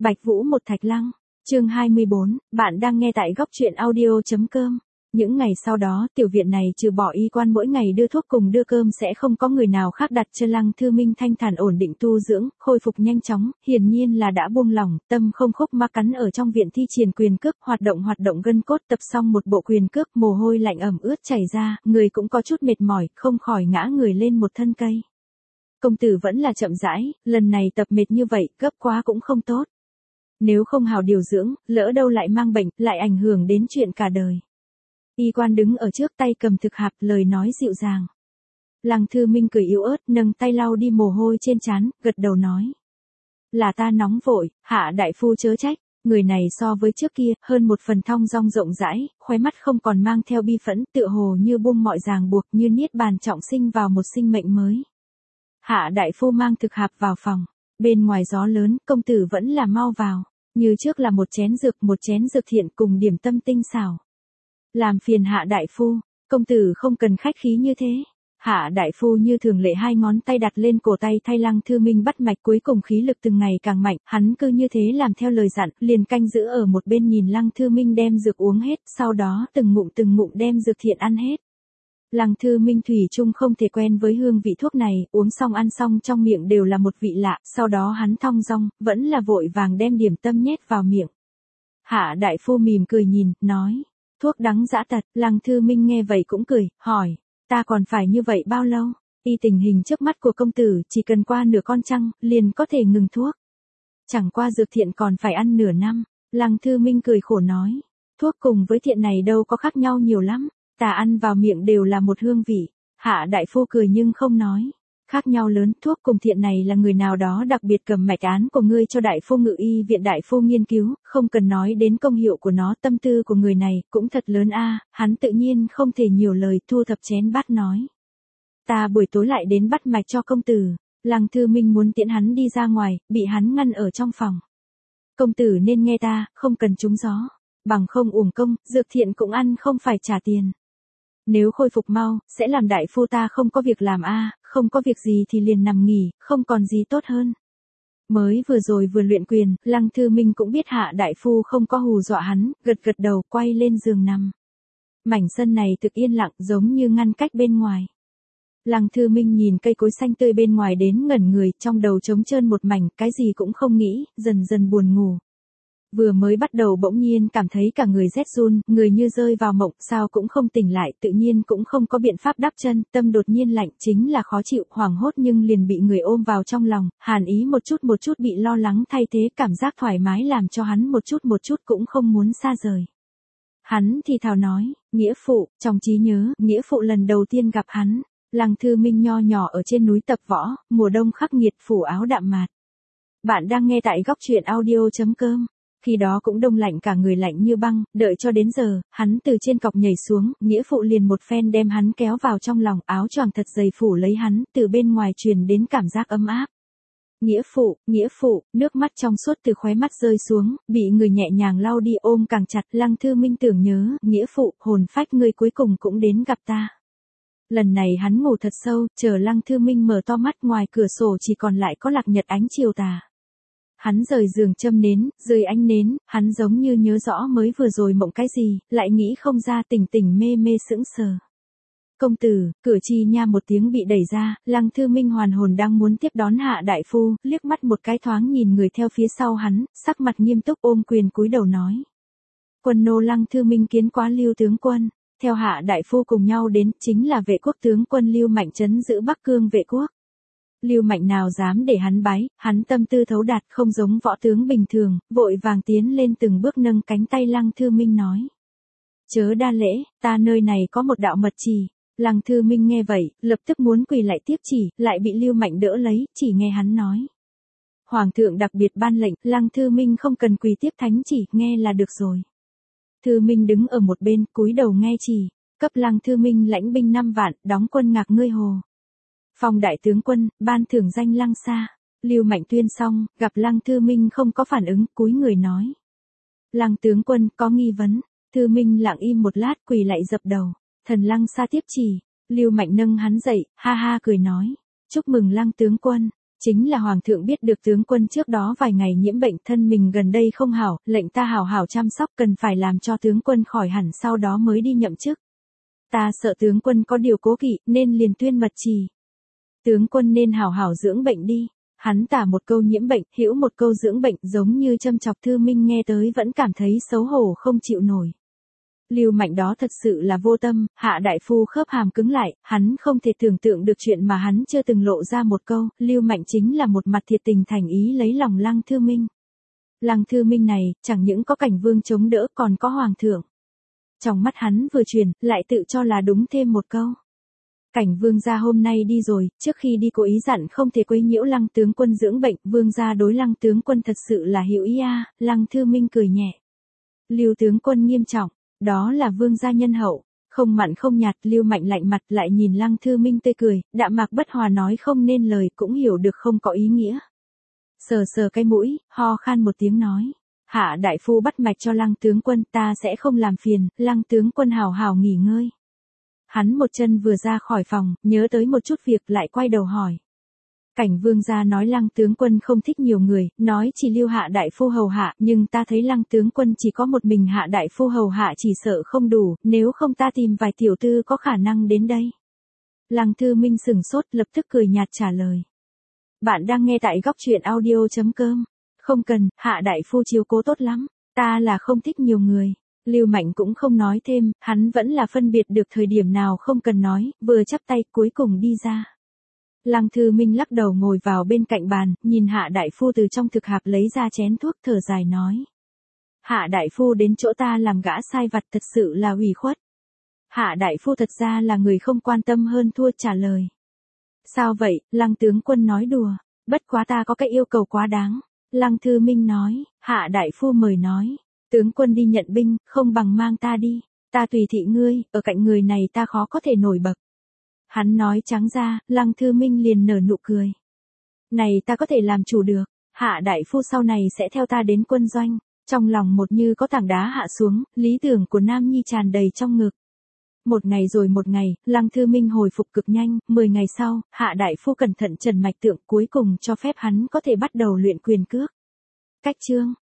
Bạch Vũ một Thạch Lăng, chương 24, bạn đang nghe tại góc truyện audio.com. Những ngày sau đó, tiểu viện này trừ bỏ y quan mỗi ngày đưa thuốc cùng đưa cơm sẽ không có người nào khác đặt chân. Lăng Thư Minh thanh thản ổn định tu dưỡng, khôi phục nhanh chóng, hiển nhiên là đã buông lỏng, tâm không khúc mắc cắn ở trong viện thi triển quyền cước, hoạt động gân cốt, tập xong một bộ quyền cước, mồ hôi lạnh ẩm ướt chảy ra, người cũng có chút mệt mỏi, không khỏi ngã người lên một thân cây. Công tử vẫn là chậm rãi, lần này tập mệt như vậy, gấp quá cũng không tốt. Nếu không hào điều dưỡng, lỡ đâu lại mang bệnh, lại ảnh hưởng đến chuyện cả đời. Y quan đứng ở trước, tay cầm thực hạp, lời nói dịu dàng. Lăng Thư Minh cười yếu ớt, nâng tay lau đi mồ hôi trên trán, gật đầu nói. Là ta nóng vội, Hạ đại phu chớ trách. Người này so với trước kia, hơn một phần thong dong rộng rãi, khóe mắt không còn mang theo bi phẫn, tựa hồ như buông mọi ràng buộc, như niết bàn trọng sinh vào một sinh mệnh mới. Hạ đại phu mang thực hạp vào phòng. Bên ngoài gió lớn, công tử vẫn là mau vào. Như trước là một chén dược thiện cùng điểm tâm tinh xảo. Làm phiền Hạ đại phu, công tử không cần khách khí như thế. Hạ đại phu như thường lệ hai ngón tay đặt lên cổ tay thay Lăng Thư Minh bắt mạch, cuối cùng khí lực từng ngày càng mạnh, hắn cứ như thế làm theo lời dặn, liền canh giữ ở một bên nhìn Lăng Thư Minh đem dược uống hết, sau đó từng ngụm đem dược thiện ăn hết. Lăng Thư Minh thủy chung không thể quen với hương vị thuốc này, uống xong ăn xong trong miệng đều là một vị lạ, sau đó hắn thong dong, vẫn là vội vàng đem điểm tâm nhét vào miệng. Hạ đại phu mỉm cười nhìn, nói, thuốc đắng dã tật. Lăng Thư Minh nghe vậy cũng cười, hỏi, ta còn phải như vậy bao lâu? Y tình hình trước mắt của công tử, chỉ cần qua nửa con trăng, liền có thể ngừng thuốc. Chẳng qua dược thiện còn phải ăn nửa năm. Lăng Thư Minh cười khổ nói, thuốc cùng với thiện này đâu có khác nhau nhiều lắm. Ta ăn vào miệng đều là một hương vị. Hạ đại phu cười nhưng không nói. Khác nhau lớn, thuốc cùng thiện này là người nào đó đặc biệt cầm mạch án của ngươi cho đại phu ngự y viện đại phu nghiên cứu, không cần nói đến công hiệu của nó, tâm tư của người này cũng thật lớn a. Hắn tự nhiên không thể nhiều lời, thu thập chén bát nói. Ta buổi tối lại đến bắt mạch cho công tử. Lăng Thư Minh muốn tiễn hắn đi ra ngoài, bị hắn ngăn ở trong phòng. Công tử nên nghe ta, không cần trúng gió. Bằng không uổng công, dược thiện cũng ăn không phải trả tiền. Nếu khôi phục mau, sẽ làm đại phu ta không có việc làm a, không có việc gì thì liền nằm nghỉ, không còn gì tốt hơn. Mới vừa luyện quyền, Lăng Thư Minh cũng biết Hạ đại phu không có hù dọa hắn, gật đầu quay lên giường nằm. Mảnh sân này thực yên lặng, giống như ngăn cách bên ngoài. Lăng Thư Minh nhìn cây cối xanh tươi bên ngoài đến ngẩn người, trong đầu trống trơn một mảnh, cái gì cũng không nghĩ, dần buồn ngủ. Vừa mới bắt đầu bỗng nhiên cảm thấy cả người rét run, người như rơi vào mộng, sao cũng không tỉnh lại, tự nhiên cũng không có biện pháp đắp chân, tâm đột nhiên lạnh, chính là khó chịu, hoảng hốt nhưng liền bị người ôm vào trong lòng, hàn ý một chút bị lo lắng thay thế, cảm giác thoải mái làm cho hắn một chút cũng không muốn xa rời. Hắn thì thào nói, nghĩa phụ, trong trí nhớ, nghĩa phụ lần đầu tiên gặp hắn, Lăng Thư Minh nho nhỏ ở trên núi tập võ, mùa đông khắc nghiệt, phủ áo đạm mạt. Bạn đang nghe tại góc truyện audio.com. Khi đó cũng đông lạnh, cả người lạnh như băng, đợi cho đến giờ, hắn từ trên cọc nhảy xuống, nghĩa phụ liền một phen đem hắn kéo vào trong lòng, áo choàng thật dày phủ lấy hắn, từ bên ngoài truyền đến cảm giác ấm áp. Nghĩa phụ, nước mắt trong suốt từ khóe mắt rơi xuống, bị người nhẹ nhàng lau đi, ôm càng chặt. Lăng Thư Minh tưởng nhớ, nghĩa phụ, hồn phách ngươi cuối cùng cũng đến gặp ta. Lần này hắn ngủ thật sâu, chờ Lăng Thư Minh mở to mắt, ngoài cửa sổ chỉ còn lại có lạc nhật ánh chiều tà. Hắn rời giường châm nến, rơi ánh nến, hắn giống như nhớ rõ mới vừa rồi mộng cái gì, lại nghĩ không ra, tỉnh mê sững sờ. Công tử, cửa chi nha một tiếng bị đẩy ra, Lăng Thư Minh hoàn hồn đang muốn tiếp đón Hạ đại phu, liếc mắt một cái thoáng nhìn người theo phía sau hắn, sắc mặt nghiêm túc ôm quyền cúi đầu nói. Quân nô Lăng Thư Minh kiến quá Lưu tướng quân, theo Hạ đại phu cùng nhau đến, chính là vệ quốc tướng quân Lưu Mạnh trấn giữ Bắc Cương vệ quốc. Lưu Mạnh nào dám để hắn bái, hắn tâm tư thấu đạt, không giống võ tướng bình thường, vội vàng tiến lên từng bước nâng cánh tay Lăng Thư Minh nói. Chớ đa lễ, ta nơi này có một đạo mật chỉ. Lăng Thư Minh nghe vậy, lập tức muốn quỳ lại tiếp chỉ, lại bị Lưu Mạnh đỡ lấy, chỉ nghe hắn nói. Hoàng thượng đặc biệt ban lệnh, Lăng Thư Minh không cần quỳ tiếp thánh chỉ, nghe là được rồi. Thư Minh đứng ở một bên, cúi đầu nghe chỉ, cấp Lăng Thư Minh lãnh binh 5 vạn, đóng quân Ngạc Ngươi Hồ. Phong đại tướng quân, ban thưởng danh Lăng Sa. Lưu Mạnh tuyên xong, gặp Lăng Thư Minh không có phản ứng, cúi người nói. Lăng tướng quân, có nghi vấn. Thư Minh lặng im một lát, quỳ lại dập đầu. Thần Lăng Sa tiếp chỉ. Lưu Mạnh nâng hắn dậy, ha ha cười nói. Chúc mừng Lăng tướng quân. Chính là hoàng thượng biết được tướng quân trước đó vài ngày nhiễm bệnh, thân mình gần đây không hảo, lệnh ta hảo hảo chăm sóc, cần phải làm cho tướng quân khỏi hẳn sau đó mới đi nhậm chức. Ta sợ tướng quân có điều cố kỵ, nên liền tuyên mật trì. Tướng quân nên hảo hảo dưỡng bệnh đi. Hắn tả một câu nhiễm bệnh, hữu một câu dưỡng bệnh, giống như châm chọc Thư Minh nghe tới vẫn cảm thấy xấu hổ không chịu nổi. Lưu Mạnh đó thật sự là vô tâm, Hạ đại phu khớp hàm cứng lại, hắn không thể tưởng tượng được chuyện mà hắn chưa từng lộ ra một câu, Lưu Mạnh chính là một mặt thiệt tình thành ý lấy lòng Lăng Thư Minh. Lăng Thư Minh này, chẳng những có Cảnh Vương chống đỡ còn có hoàng thượng. Trong mắt hắn vừa chuyển, lại tự cho là đúng thêm một câu. Cảnh Vương gia hôm nay đi rồi, trước khi đi cố ý dặn không thể quấy nhiễu Lăng tướng quân dưỡng bệnh, Vương gia đối Lăng tướng quân thật sự là hữu ý a. Lăng Thư Minh cười nhẹ. Lưu tướng quân nghiêm trọng, đó là Vương gia nhân hậu, không mặn không nhạt. Lưu Mạnh lạnh mặt lại nhìn Lăng Thư Minh tươi cười, đạm mạc bất hòa nói không nên lời, cũng hiểu được không có ý nghĩa. Sờ sờ cái mũi, ho khan một tiếng nói. Hạ đại phu bắt mạch cho Lăng tướng quân, ta sẽ không làm phiền, Lăng tướng quân hào hào nghỉ ngơi. Hắn một chân vừa ra khỏi phòng, nhớ tới một chút việc lại quay đầu hỏi. Cảnh Vương gia nói Lăng tướng quân không thích nhiều người, nói chỉ lưu Hạ đại phu hầu hạ, nhưng ta thấy Lăng tướng quân chỉ có một mình Hạ đại phu hầu hạ chỉ sợ không đủ, nếu không ta tìm vài tiểu tư có khả năng đến đây. Lăng Thư Minh sửng sốt, lập tức cười nhạt trả lời. Bạn đang nghe tại góc truyện audio.com. Không cần, Hạ đại phu chiếu cố tốt lắm, ta là không thích nhiều người. Lưu Mạnh cũng không nói thêm, hắn vẫn là phân biệt được thời điểm nào không cần nói, vừa chắp tay cuối cùng đi ra. Lăng Thư Minh lắc đầu ngồi vào bên cạnh bàn, nhìn Hạ đại phu từ trong thực hạp lấy ra chén thuốc thở dài nói. Hạ đại phu đến chỗ ta làm gã sai vặt thật sự là ủy khuất. Hạ đại phu thật ra là người không quan tâm hơn thua trả lời. Sao vậy, Lăng tướng quân nói đùa, bất quá ta có cái yêu cầu quá đáng. Lăng Thư Minh nói, Hạ đại phu mời nói. Tướng quân đi nhận binh, không bằng mang ta đi, ta tùy thị ngươi, ở cạnh người này ta khó có thể nổi bật. Hắn nói trắng ra, Lăng Thư Minh liền nở nụ cười. Này ta có thể làm chủ được, Hạ đại phu sau này sẽ theo ta đến quân doanh. Trong lòng một như có tảng đá hạ xuống, lý tưởng của Nam Nhi tràn đầy trong ngực. Một ngày rồi một ngày, Lăng Thư Minh hồi phục cực nhanh, 10 ngày sau, Hạ đại phu cẩn thận trần mạch tượng cuối cùng cho phép hắn có thể bắt đầu luyện quyền cước. Cách chương